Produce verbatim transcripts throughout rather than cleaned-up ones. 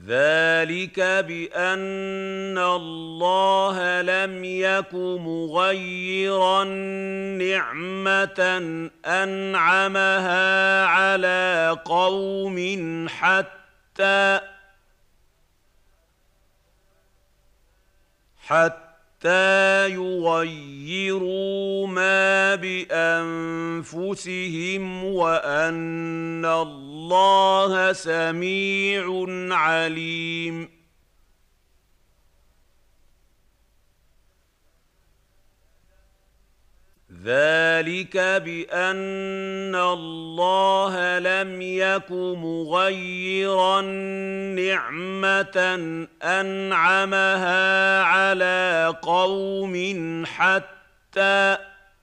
ذلك بأن الله لم يك مغيرا نعمة أنعمها على قوم حتى حتى يغيروا ما بأنفسهم وأن الله سميع عليم. ذلك بأن الله لم يك مغيرا نعمة أنعمها على قوم حتى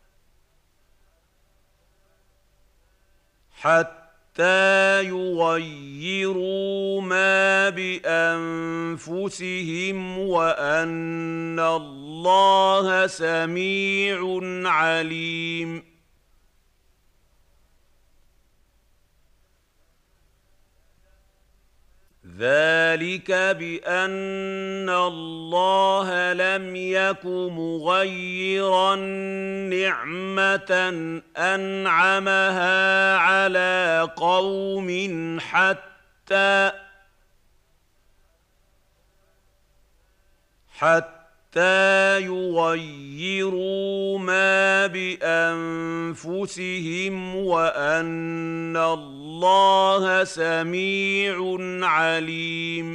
حتى يغيروا ما بأنفسهم وأن الله سميع عليم. ذلك بأن الله لم يك مغيرا نعمة أنعمها على قوم حتى حتى يغيروا ما بأنفسهم وأن الله سميع عليم.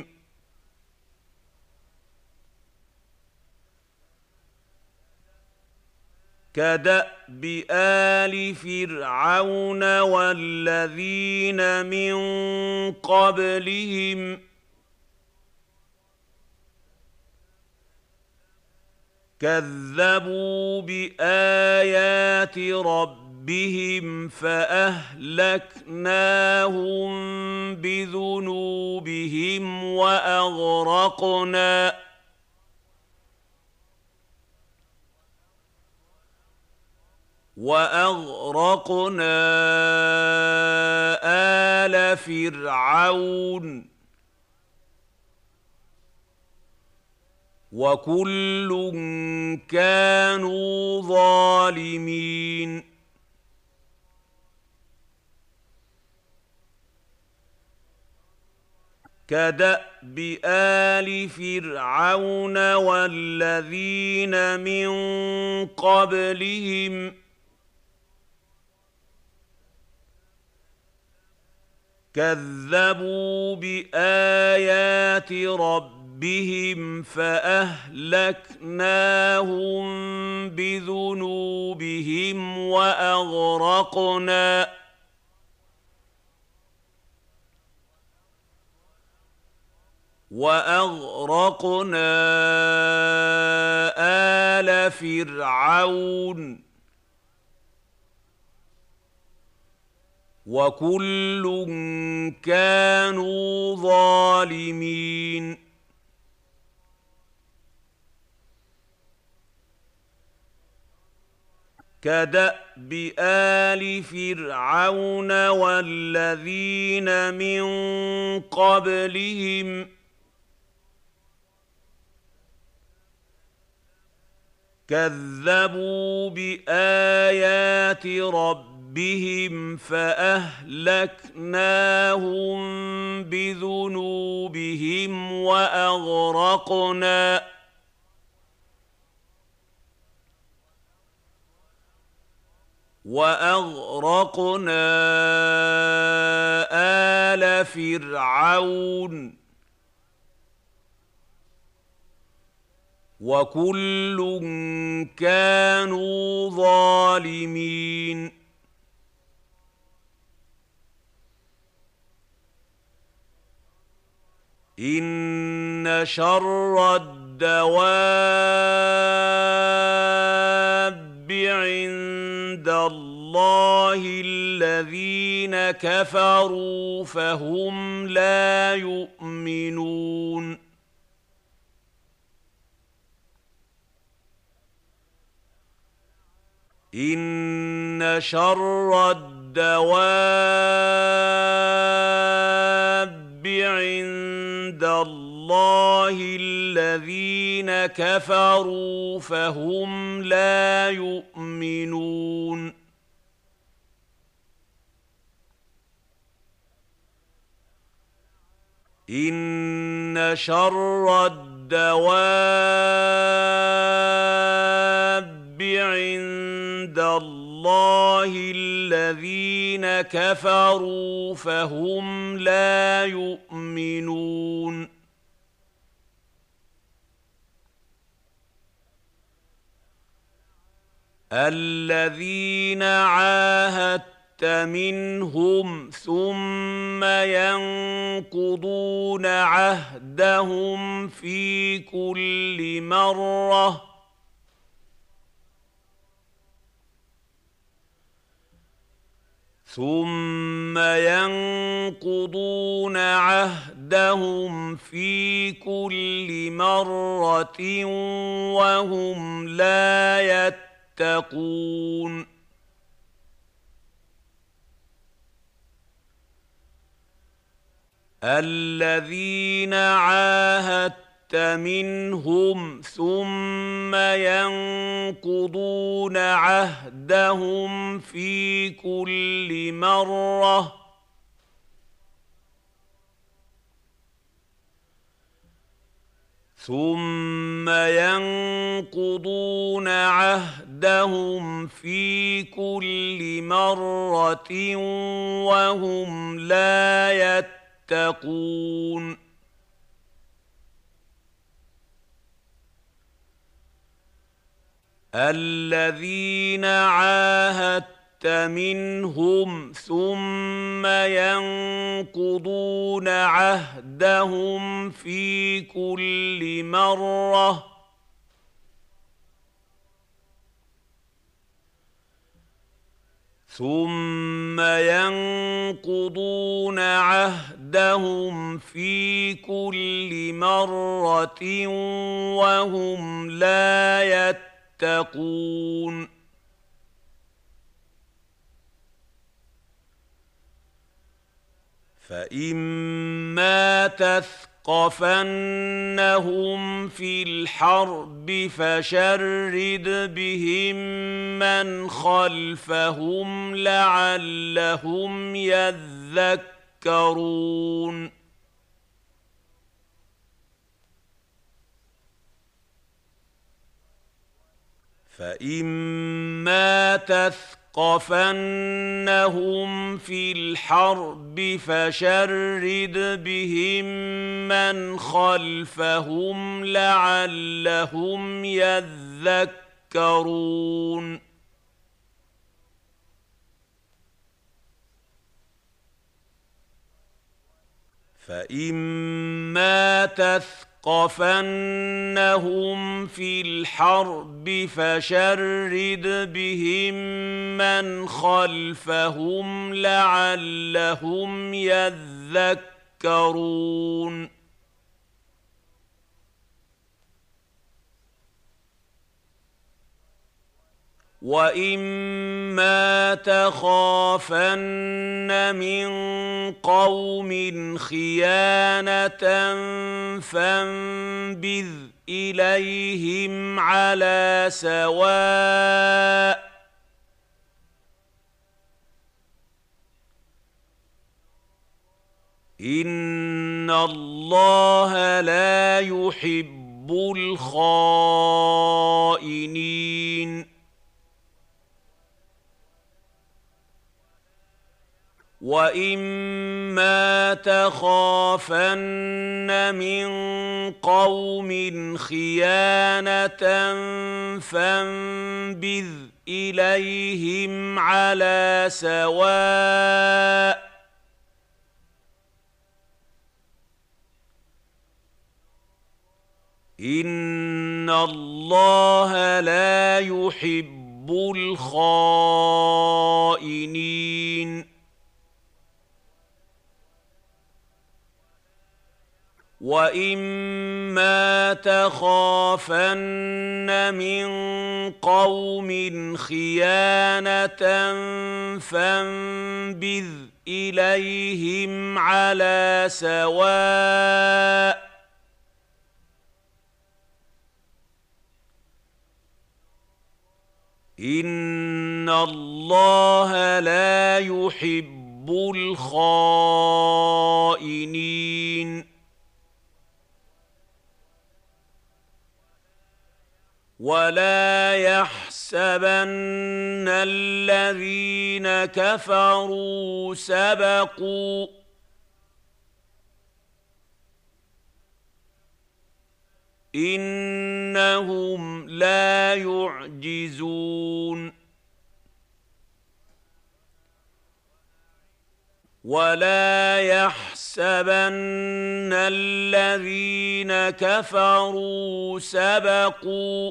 كدأب آل فرعون والذين من قبلهم كذبوا بآيات ربهم فأهلكناهم بذنوبهم وأغرقنا وأغرقنا آل فرعون وكل كانوا ظالمين. كدأب آل فرعون والذين من قبلهم كذبوا بآيات ربهم بهم فأهلكناهم بذنوبهم وأغرقنا وأغرقنا آل فرعون وكل كانوا ظالمين. كدأب آل فرعون والذين من قبلهم كذبوا بآيات ربهم فأهلكناهم بذنوبهم وأغرقنا وأغرقنا آل فرعون وكل كانوا ظالمين. إن شر الدواب عند الله الذين كفروا فهم لا يؤمنون. إن شر الدواب عند عند الله الذين كفروا فهم لا يؤمنون إن شر الدواب عند الله الذين كفروا فهم لا يؤمنون الذين عاهدت منهم ثم ينقضون عهدهم في كل مرة ثم ينقضون عهدهم في كل مرة وهم لا يتقون الذين عاهدت منهم ثم ينقضون عهدهم في كل مرة ثم ينقضون عهدهم في كل مرة وهم لا يتقون يتقون الذين عاهدت منهم ثم ينقضون عهدهم في كل مرة ثم ينقضون عهدهم في كل مرة وهم لا يتقون فإما تثقفنهم في الحرب فشرد بهم من خلفهم لعلهم يذكرون فإما تثقفنهم في الحرب فشرد بهم من خلفهم لعلهم يذكرون فإما تثقفنهم في الحرب فشرد بهم من خلفهم لعلهم يذكرون وإما تخافن من قوم خيانة فانبذ إليهم على سواء إن الله لا يحب الخائنين وإما تخافن من قوم خيانة فانبذ إليهم على سواء إن الله لا يحب الخائنين وإما تخافن من قوم خيانة فانبذ إليهم على سواء إن الله لا يحب الخائنين ولا يحسبن الذين كفروا سبقوا إنهم لا يعجزون ولا يحسبن الذين كفروا سبقوا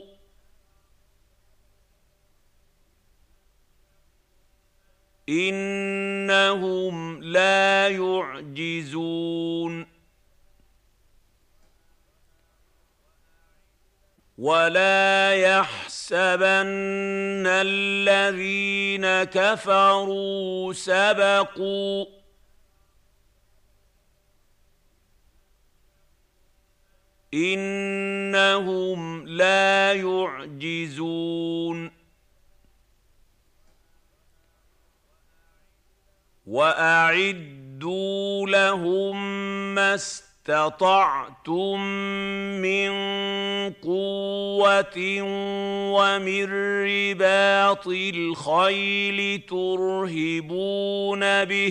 إنهم لا يعجزون ولا يحسبن الذين كفروا سبقوا إنهم لا يعجزون وأعدوا لهم ما استطعتم من قوة ومن رباط الخيل ترهبون به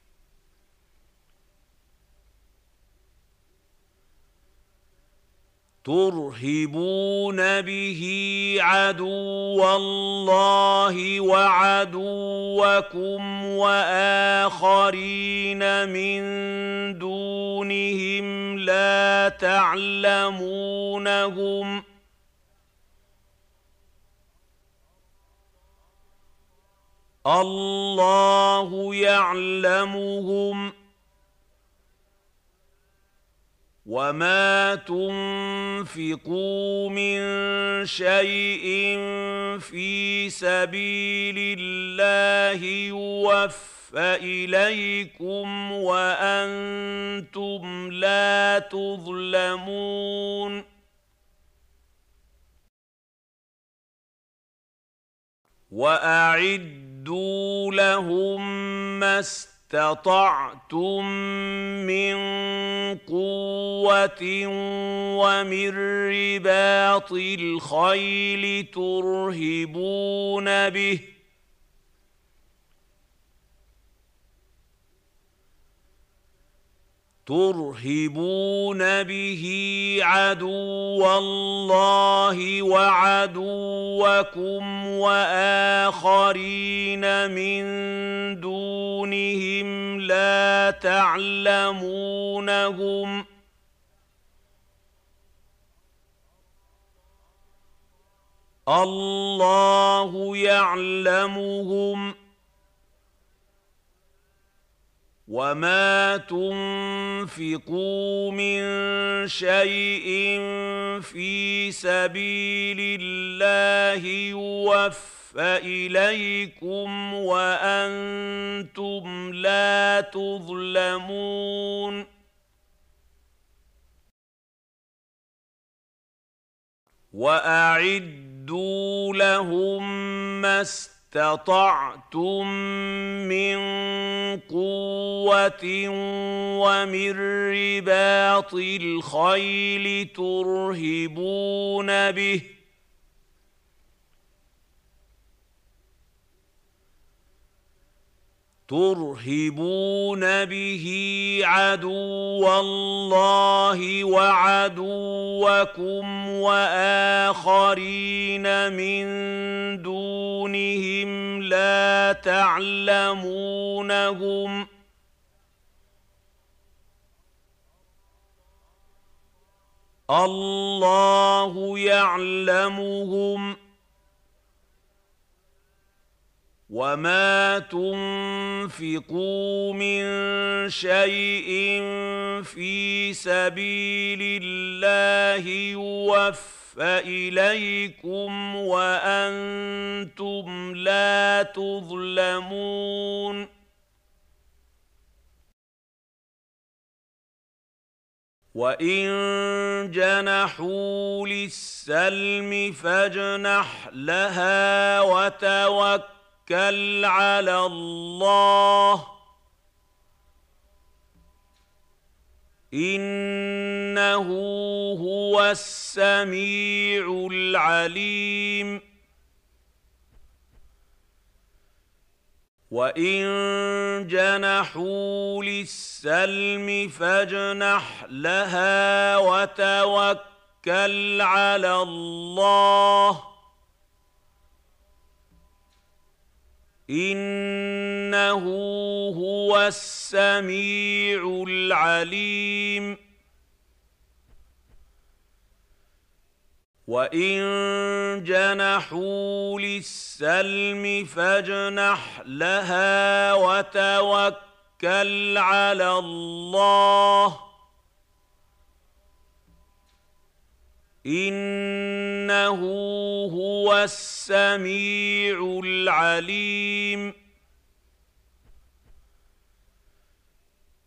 ترهبون به عدو الله وعدوكم وآخرين من دونهم لا تعلمونهم الله يعلمهم وما تنفقوا من شيء في سبيل الله يوفى إليكم وأنتم لا تظلمون وأعدوا لهم ما استطعتم من قوة ومن رباط الخيل ترهبون به ترهبون به عدو الله وعدوكم وآخرين من دونهم لا تعلمونهم الله يعلمهم وما تنفقوا من شيء في سبيل الله يوفى إليكم وأنتم لا تظلمون وأعدوا لهم ما استطعتم من قوة ومن رباط الخيل ترهبون به ترهبون به عدو الله وعدوكم وآخرين من دونهم لا تعلمونهم الله يعلمهم وما تنفقوا من شيء في سبيل الله يوفى إليكم وأنتم لا تظلمون وإن جنحوا للسلم فاجنح لها وتوكل على الله إنه هو السميع العليم وإن جنحوا للسلم فاجنح لها وتوكل على الله إنه هو السميع العليم وإن جنحوا للسلم فاجنح لها وتوكل على الله إنه هو السميع العليم